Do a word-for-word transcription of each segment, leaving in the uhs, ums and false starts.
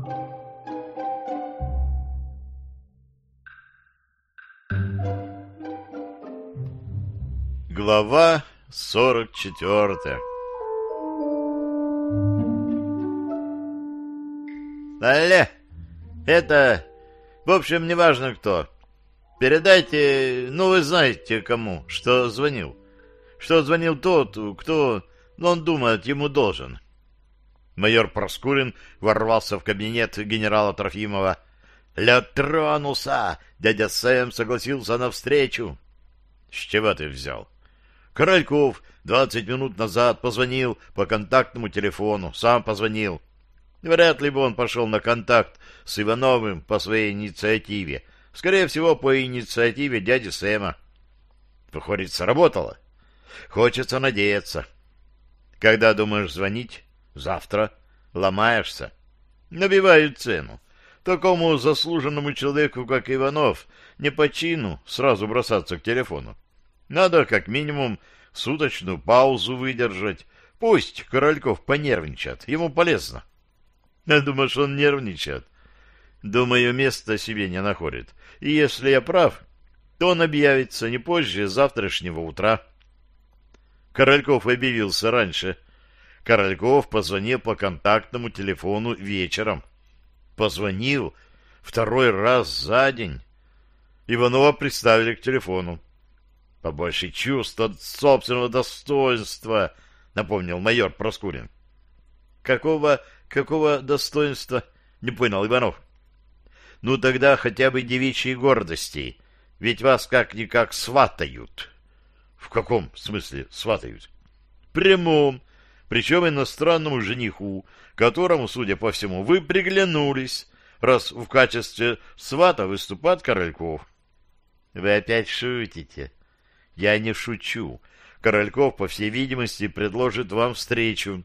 Глава сорок четвертая. Алле, это, в общем, неважно кто. Передайте, ну вы знаете кому, что звонил. Что звонил тот, кто, ну, он думает, ему должен. Майор Проскурин ворвался в кабинет генерала Трофимова. Лед тронулся, дядя Сэм согласился на встречу. С чего ты взял? Корольков двадцать минут назад позвонил по контактному телефону, сам позвонил. Вряд ли бы он пошел на контакт с Ивановым по своей инициативе. Скорее всего, по инициативе дяди Сэма. Выходит, сработало? Хочется надеяться. Когда думаешь звонить? Завтра. Ломаешься. Набивают цену. Такому заслуженному человеку, как Иванов, не по чину сразу бросаться к телефону. Надо как минимум суточную паузу выдержать. Пусть Корольков понервничает. Ему полезно. Я думаю, что он нервничает. Думаю, места себе не находит. И если я прав, то он объявится не позже завтрашнего утра. Корольков объявился раньше. Корольков позвонил по контактному телефону вечером. Позвонил второй раз за день. Иванова приставили к телефону. Побольше чувств от собственного достоинства, напомнил майор Проскурин. Какого, какого достоинства? Не понял Иванов. Ну тогда хотя бы девичьей гордости, ведь вас как-никак сватают. В каком смысле сватают? В прямом, причем иностранному жениху, которому, судя по всему, вы приглянулись, раз в качестве свата выступает Корольков. Вы опять шутите? Я не шучу. Корольков, по всей видимости, предложит вам встречу.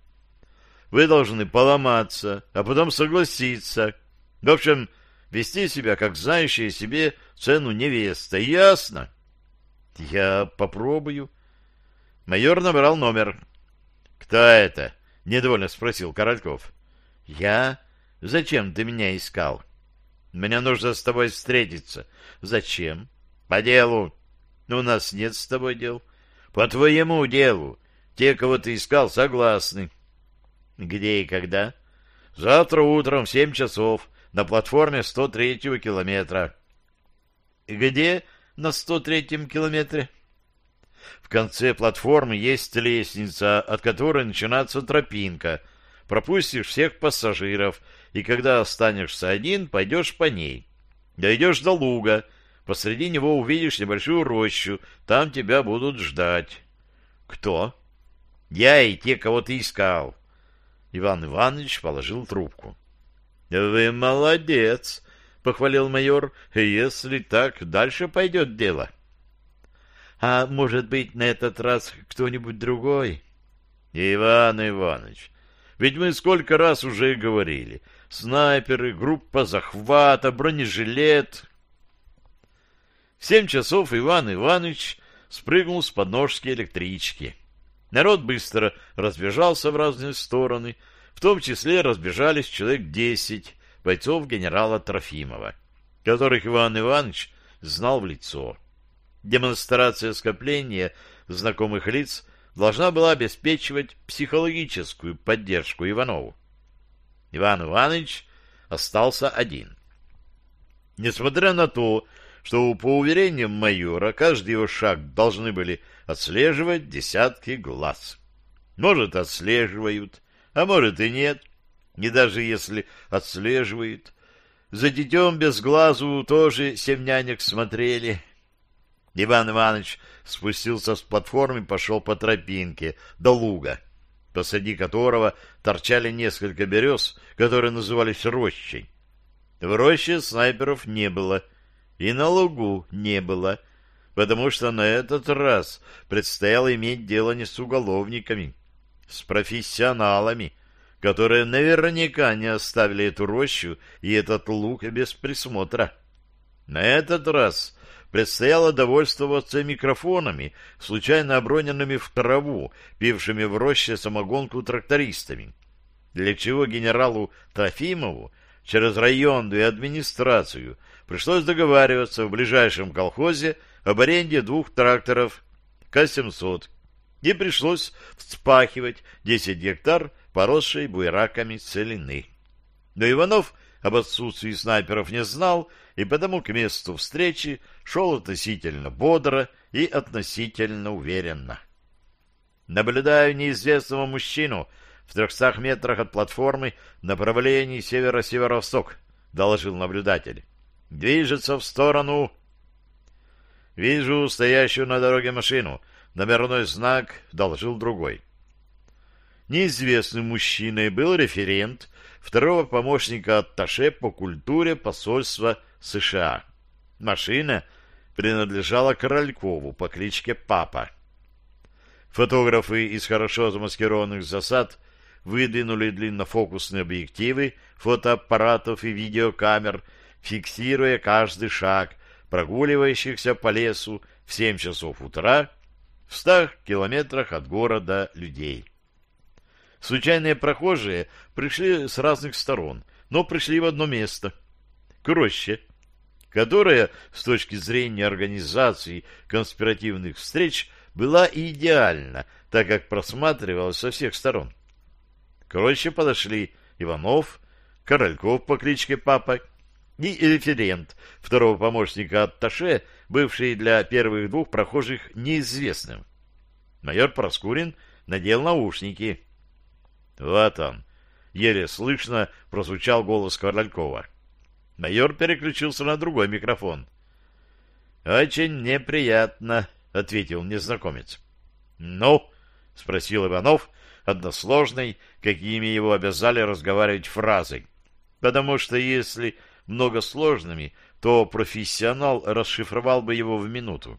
Вы должны поломаться, а потом согласиться. В общем, вести себя, как знающая себе цену невеста. Ясно? Я попробую. Майор набрал номер. Кто это? Недовольно спросил Корольков. Я? Зачем ты меня искал? Мне нужно с тобой встретиться. Зачем? По делу. У нас нет с тобой дел. По твоему делу. Те, кого ты искал, согласны. Где и когда? Завтра утром в семь часов на платформе сто третьего километра. Где на сто третьем километре? В конце платформы есть лестница, от которой начинается тропинка. Пропустишь всех пассажиров, и когда останешься один, пойдешь по ней. Дойдешь до луга. Посреди него увидишь небольшую рощу. Там тебя будут ждать. Кто? Я и те, кого ты искал. Иван Иванович положил трубку. Вы молодец, похвалил майор. Если так, дальше пойдет дело. А может быть, на этот раз кто-нибудь другой? Иван Иванович, ведь мы сколько раз уже говорили. Снайперы, группа захвата, бронежилет. В семь часов Иван Иванович спрыгнул с подножки электрички. Народ быстро разбежался в разные стороны, в том числе разбежались человек десять бойцов генерала Трофимова, которых Иван Иванович знал в лицо. Демонстрация скопления знакомых лиц должна была обеспечивать психологическую поддержку Иванову. Иван Иванович остался один. Несмотря на то, что, по уверениям майора, каждый его шаг должны были отслеживать десятки глаз. Может, отслеживают, а может и нет. И даже если отслеживают, за детем без глазу тоже семь нянек смотрели. Иван Иванович спустился с платформы и пошел по тропинке до луга, посреди которого торчали несколько берез, которые назывались рощей. В роще снайперов не было, и на лугу не было, потому что на этот раз предстояло иметь дело не с уголовниками, с профессионалами, которые наверняка не оставили эту рощу и этот луг без присмотра. На этот раз предстояло довольствоваться микрофонами, случайно оброненными в траву, пившими в роще самогонку трактористами. для чего генералу Трофимову через районную администрацию пришлось договариваться в ближайшем колхозе об аренде двух тракторов К семьсот, и пришлось вспахивать десять гектар поросшей буераками целины. Но Иванов об отсутствии снайперов не знал, и потому к месту встречи шел относительно бодро и относительно уверенно. «Наблюдаю неизвестного мужчину в трехстах метрах от платформы в направлении северо-северо-восток», — доложил наблюдатель. «Движется в сторону...» «Вижу стоящую на дороге машину. Номерной знак», — доложил другой. Неизвестным мужчиной был референт второго помощника атташе по культуре посольства США. Машина принадлежала Королькову по кличке Папа. Фотографы из хорошо замаскированных засад выдвинули длиннофокусные объективы фотоаппаратов и видеокамер, фиксируя каждый шаг прогуливающихся по лесу в семь часов утра в стах километрах от города людей. Случайные прохожие пришли с разных сторон, но пришли в одно место — к роще, которая, с точки зрения организации конспиративных встреч, была идеальна, так как просматривалась со всех сторон. К роще подошли Иванов, Корольков по кличке Папа и референт второго помощника атташе, бывший для первых двух прохожих неизвестным. Майор Проскурин надел наушники. «Вот он!» — еле слышно прозвучал голос Королькова. Майор переключился на другой микрофон. «Очень неприятно», — ответил незнакомец. «Ну?» — спросил Иванов, односложной, какими его обязали разговаривать фразой. Потому что если многосложными, то профессионал расшифровал бы его в минуту.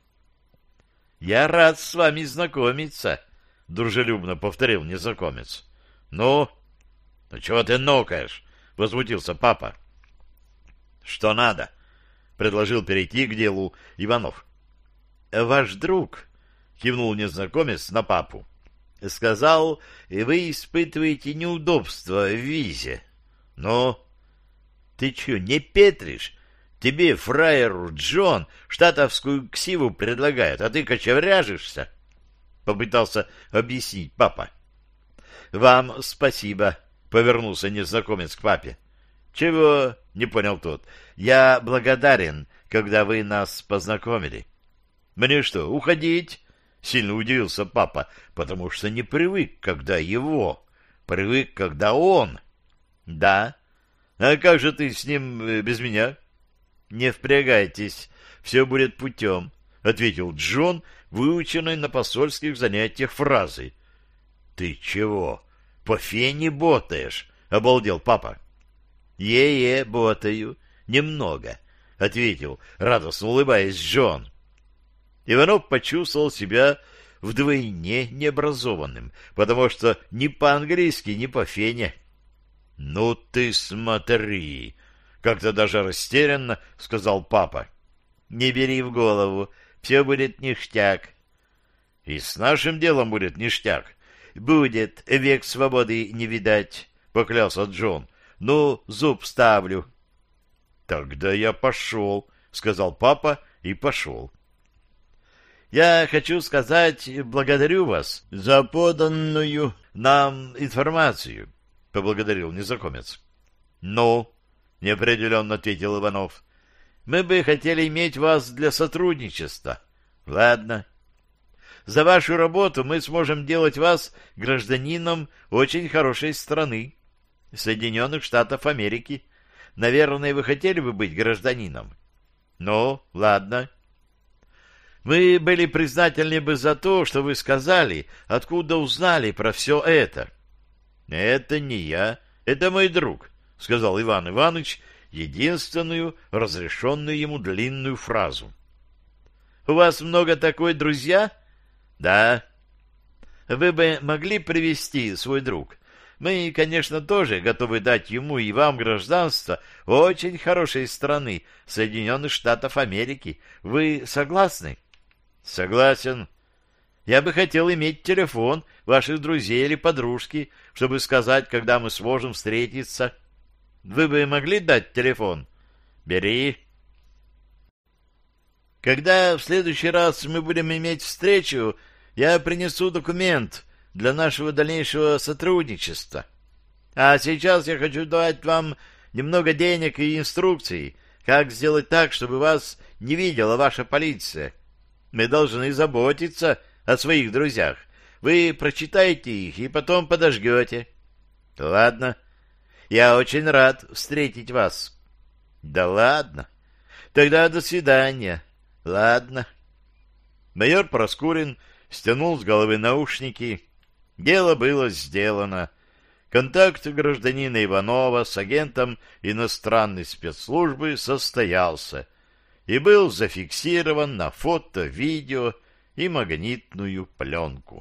«Я рад с вами знакомиться», — дружелюбно повторил незнакомец. «Ну? Ну чего ты нокаешь?» — возмутился Папа. «Что надо?» — предложил перейти к делу Иванов. «Ваш друг», — кивнул незнакомец на Папу, — «сказал, вы испытываете неудобства в визе». «Ну? Ты че, не петришь? Тебе, фраеру Джон, штатовскую ксиву предлагают, а ты кочевряжешься?» — попытался объяснить Папа. «Вам спасибо», — повернулся незнакомец к Папе. «Чего?» — не понял тот. «Я благодарен, когда вы нас познакомили». «Мне что, уходить?» — сильно удивился Папа, потому что не привык, когда его, привык, когда он. «Да. А как же ты с ним без меня?» «Не впрягайтесь, все будет путем», — ответил Джон, выученный на посольских занятиях фразой. «Ты чего, по фене ботаешь?» — обалдел Папа. «Е-е, ботаю. Немного», — ответил, радостно улыбаясь, Джон. Иванов почувствовал себя вдвойне необразованным, потому что ни по-английски, ни по фене. «Ну ты смотри!» — как-то даже растерянно сказал Папа. «Не бери в голову, все будет ништяк». «И с нашим делом будет ништяк». «Будет, век свободы не видать», — поклялся Джон. «Ну, зуб ставлю». «Тогда я пошел», — сказал Папа и пошел. «Я хочу сказать, благодарю вас за поданную нам информацию», — поблагодарил незнакомец. «Ну?» — неопределенно ответил Иванов. «Мы бы хотели иметь вас для сотрудничества». «Ладно. За вашу работу мы сможем делать вас гражданином очень хорошей страны, Соединенных Штатов Америки. Наверное, вы хотели бы быть гражданином?» «Ну, ладно. Мы были признательны бы за то, что вы сказали, откуда узнали про все это». «Это не я, это мой друг», — сказал Иван Иванович единственную разрешенную ему длинную фразу. «У вас много такой друзья?» «Да». «Вы бы могли привести свой друг? Мы, конечно, тоже готовы дать ему и вам гражданство очень хорошей страны, Соединенных Штатов Америки. Вы согласны?» «Согласен. Я бы хотел иметь телефон ваших друзей или подружки, чтобы сказать, когда мы сможем встретиться. Вы бы могли дать телефон? Бери. Когда в следующий раз мы будем иметь встречу, я принесу документ для нашего дальнейшего сотрудничества. А сейчас я хочу дать вам немного денег и инструкций, как сделать так, чтобы вас не видела ваша полиция. Мы должны заботиться о своих друзьях. Вы прочитаете их и потом подождете. Ладно. Я очень рад встретить вас. Да ладно. Тогда до свидания. Ладно. Майор Проскурин стянул с головы наушники. Дело было сделано. Контакт гражданина Иванова с агентом иностранной спецслужбы состоялся и был зафиксирован на фото, видео и магнитную пленку.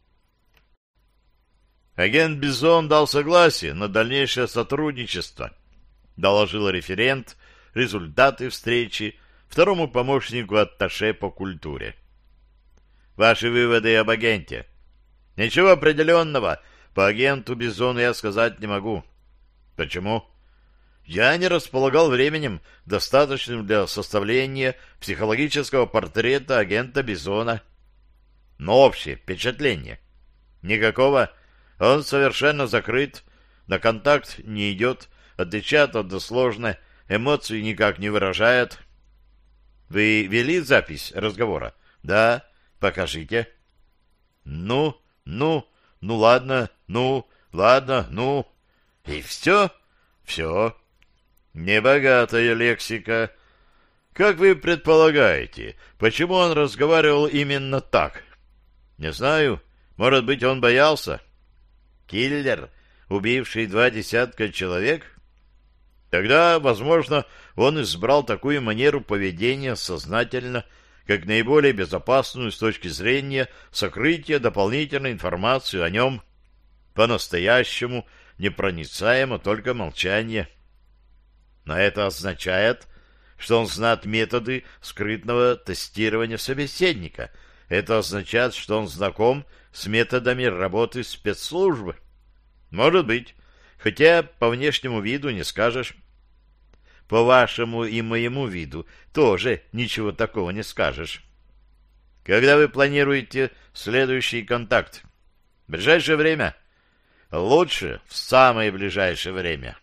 Агент Бизон дал согласие на дальнейшее сотрудничество, доложил референт результаты встречи второму помощнику атташе по культуре. Ваши выводы об агенте. Ничего определенного по агенту Бизону я сказать не могу. Почему? Я не располагал временем, достаточным для составления психологического портрета агента Бизона. Но общее впечатление. Никакого. Он совершенно закрыт, на контакт не идет, отвечает односложно, эмоций никак не выражает. Вы вели запись разговора? Да. Покажите. Ну, ну, ну ладно, ну, ладно, ну. И все? Все. Небогатая лексика. Как вы предполагаете, почему он разговаривал именно так? Не знаю. Может быть, он боялся? Киллер, убивший два десятка человек? Тогда, возможно, он избрал такую манеру поведения сознательно, как наиболее безопасную с точки зрения сокрытия дополнительной информации о нем. По-настоящему непроницаемо только молчание. Но это означает, что он знает методы скрытного тестирования собеседника. Это означает, что он знаком с методами работы спецслужбы. Может быть, хотя по внешнему виду не скажешь. По вашему и моему виду тоже ничего такого не скажешь. Когда вы планируете следующий контакт? В ближайшее время? Лучше в самое ближайшее время.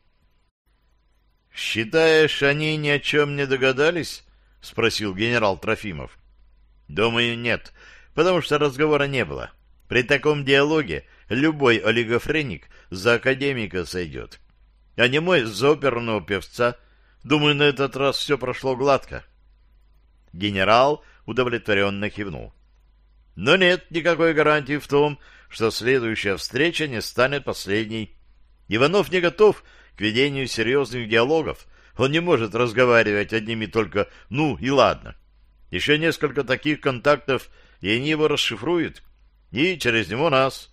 Считаешь, они ни о чем не догадались? Спросил генерал Трофимов. Думаю, нет, потому что разговора не было. При таком диалоге любой олигофреник за академика сойдет. А не мой за оперного певца. Думаю, на этот раз все прошло гладко. Генерал удовлетворенно кивнул. Но нет никакой гарантии в том, что следующая встреча не станет последней. Иванов не готов к ведению серьезных диалогов. Он не может разговаривать одними только «ну» и «ладно». Еще несколько таких контактов, и они его расшифруют. И через него нас.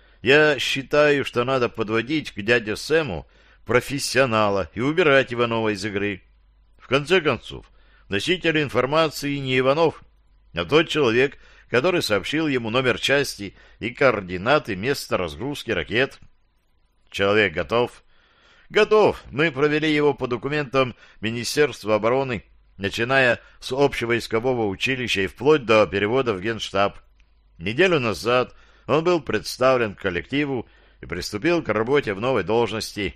Я считаю, что надо подводить к дяде Сэму профессионала и убирать Иванова из игры. В конце концов, носитель информации не Иванов, а тот человек, который сообщил ему номер части и координаты места разгрузки ракет. Человек готов? Готов. Мы провели его по документам Министерства обороны, начиная с общевойскового училища и вплоть до перевода в Генштаб. Неделю назад он был представлен к коллективу и приступил к работе в новой должности.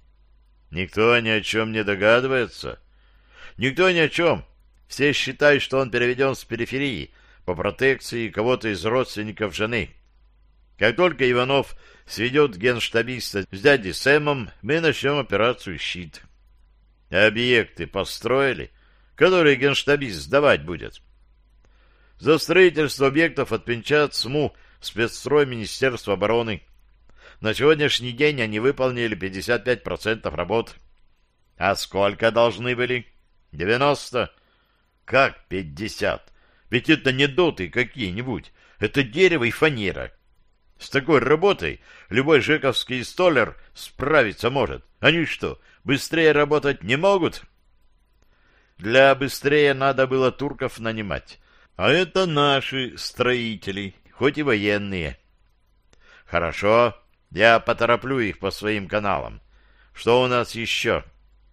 Никто ни о чем не догадывается. Никто ни о чем. Все считают, что он переведен с периферии по протекции кого-то из родственников жены. Как только Иванов сведет генштабиста с дядей Сэмом, мы начнем операцию «Щит». Объекты построили, которые генштабист сдавать будет. За строительство объектов отвечает СМУ, спецстрой Министерства обороны. На сегодняшний день они выполнили пятьдесят пять процентов работ. А сколько должны были? девяносто. Как пятьдесят? Ведь это не доты какие-нибудь. Это дерево и фанера. С такой работой любой жековский столер справиться может. Они что, быстрее работать не могут? Для быстрее надо было турков нанимать. А это наши строители, хоть и военные. Хорошо, я потороплю их по своим каналам. Что у нас еще?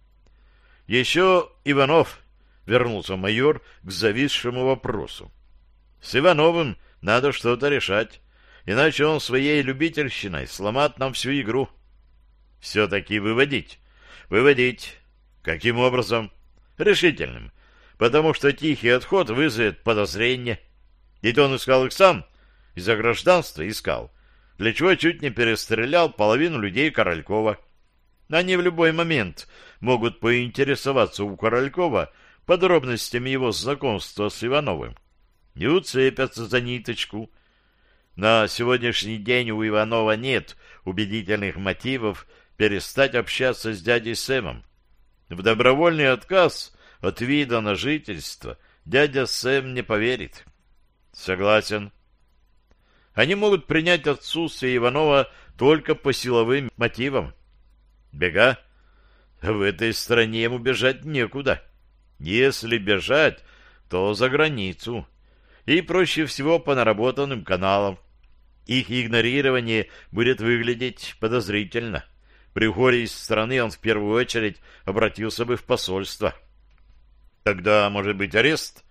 Еще Иванов, вернулся майор к зависшему вопросу. С Ивановым надо что-то решать, иначе он своей любительщиной сломает нам всю игру. Все-таки выводить. Выводить. Каким образом? Решительным. Потому что тихий отход вызовет подозрение. Ведь он искал их сам, из-за гражданства искал, для чего чуть не перестрелял половину людей Королькова. Они в любой момент могут поинтересоваться у Королькова подробностями его знакомства с Ивановым и уцепятся за ниточку. На сегодняшний день у Иванова нет убедительных мотивов перестать общаться с дядей Сэмом. В добровольный отказ от вида на жительство дядя Сэм не поверит. Согласен. Они могут принять отсутствие Иванова только по силовым мотивам. Бега? В этой стране ему бежать некуда. Если бежать, то за границу. И проще всего по наработанным каналам. Их игнорирование будет выглядеть подозрительно. При уходе из страны он в первую очередь обратился бы в посольство. Тогда, может быть, арест?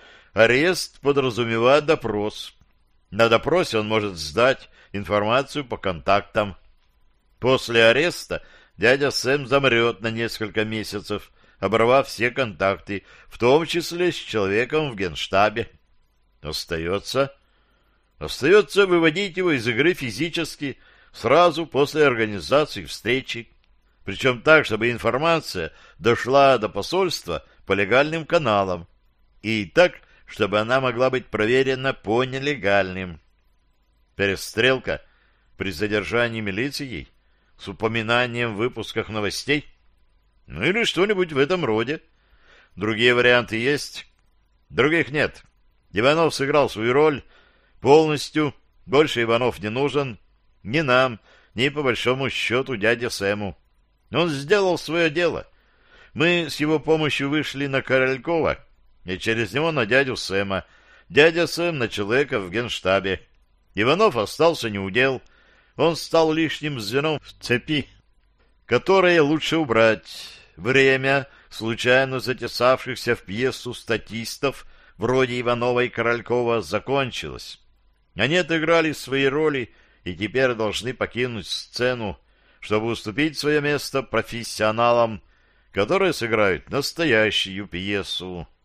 Арест подразумевает допрос. На допросе он может сдать информацию по контактам. После ареста дядя Сэм замрет на несколько месяцев, оборвав все контакты, в том числе с человеком в Генштабе. Остается... Остается выводить его из игры физически сразу после организации встречи. Причем так, чтобы информация дошла до посольства по легальным каналам. И так, чтобы она могла быть проверена по нелегальным. Перестрелка при задержании милицией с упоминанием в выпусках новостей? Ну или что-нибудь в этом роде. Другие варианты есть? Других нет. Иванов сыграл свою роль полностью. Больше Иванов не нужен ни нам, ни по большому счету дяде Сэму. Он сделал свое дело. Мы с его помощью вышли на Королькова, и через него на дядю Сэма. Дядя Сэм на человека в Генштабе. Иванов остался неудел. Он стал лишним звеном в цепи, которое лучше убрать. Время случайно затесавшихся в пьесу статистов вроде Иванова и Королькова закончилось. Они отыграли свои роли и теперь должны покинуть сцену, чтобы уступить свое место профессионалам, которые сыграют настоящую пьесу.